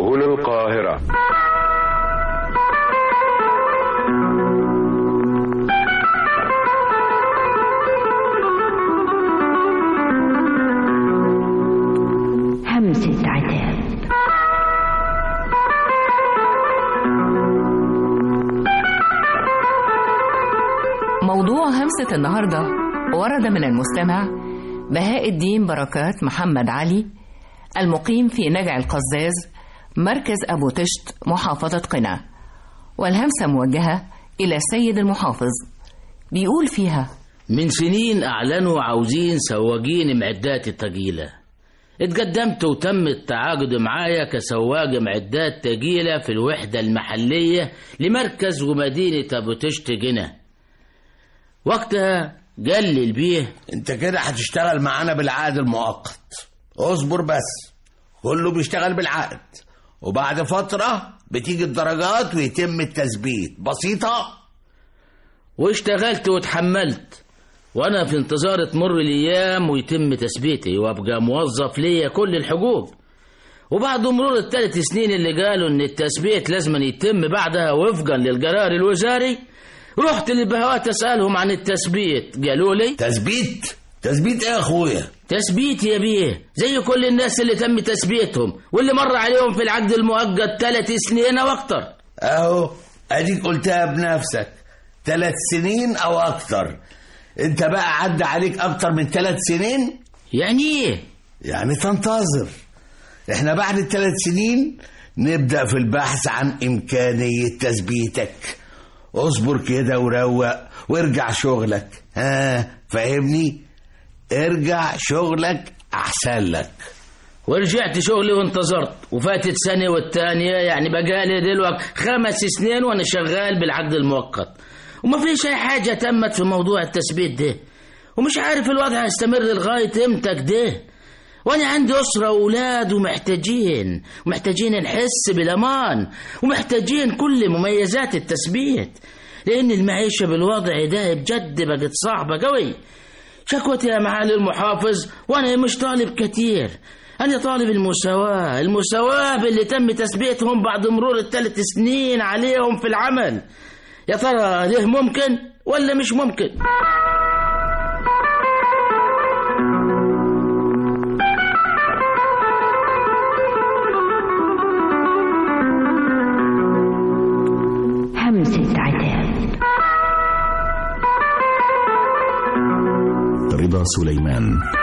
هنا القاهرة. همسة عتاب. موضوع همسة النهاردة ورد من المستمع بهاء الدين بركات محمد علي، المقيم في نجع القزاز، مركز أبو تشت، محافظة قنا، والهمسة موجهة إلى السيد المحافظ. بيقول فيها: من سنين أعلنوا عاوزين سواقين معدات تقيلة. اتقدمت وتم التعاقد معايا كسواق معدات تقيلة في الوحدة المحلية لمركز ومدينة أبو تشت قنا. وقتها قال لي البيه: انت كده هتشتغل معانا بالعقد المؤقت، اصبر بس، كله بيشتغل بالعقد، وبعد فترة بتيجي الدرجات ويتم التثبيت. بسيطة. واشتغلت واتحملت، وانا في انتظار تمر الايام ويتم تثبيتي وابقى موظف ليا كل الحقوق. وبعد مرور ال3 سنين اللي قالوا ان التثبيت لازم يتم بعدها وفقا للقرار الوزاري، رحت للبهوات اسالهم عن التثبيت. قالوا لي: تثبيت ايه يا اخويا؟ تثبيت يا بيه زي كل الناس اللي تم تثبيتهم واللي مر عليهم في العقد المؤقت 3 سنين او اكتر. اهو اديك قلتها بنفسك، 3 سنين او اكتر. انت بقى عدى عليك اكتر من 3 سنين. يعني ايه؟ يعني تنتظر. احنا بعد ال3 سنين نبدأ في البحث عن امكانية تثبيتك. اصبر كده وروق وارجع شغلك. فاهمني؟ ارجع شغلك احسن لك. ورجعت شغلي وانتظرت، وفاتت سنة والتانية، يعني بقالي دلوقتي 5 سنين وانا شغال بالعقد المؤقت، وما فيش اي حاجة تمت في موضوع التثبيت ده، ومش عارف الوضع هيستمر لغاية امتى كده. وانا عندي اسرة واولاد ومحتاجين نحس بالامان، ومحتاجين كل مميزات التثبيت، لان المعيشة بالوضع ده بجد بقت صعبة قوي. شكوتي يا معالي المحافظ، وانا مش طالب كتير، انا طالب المساواة باللي تم تثبيتهم بعد مرور ال3 سنين عليهم في العمل. يا ترى ليه ممكن ولا مش ممكن؟ همسة عتاب. رضا سليمان.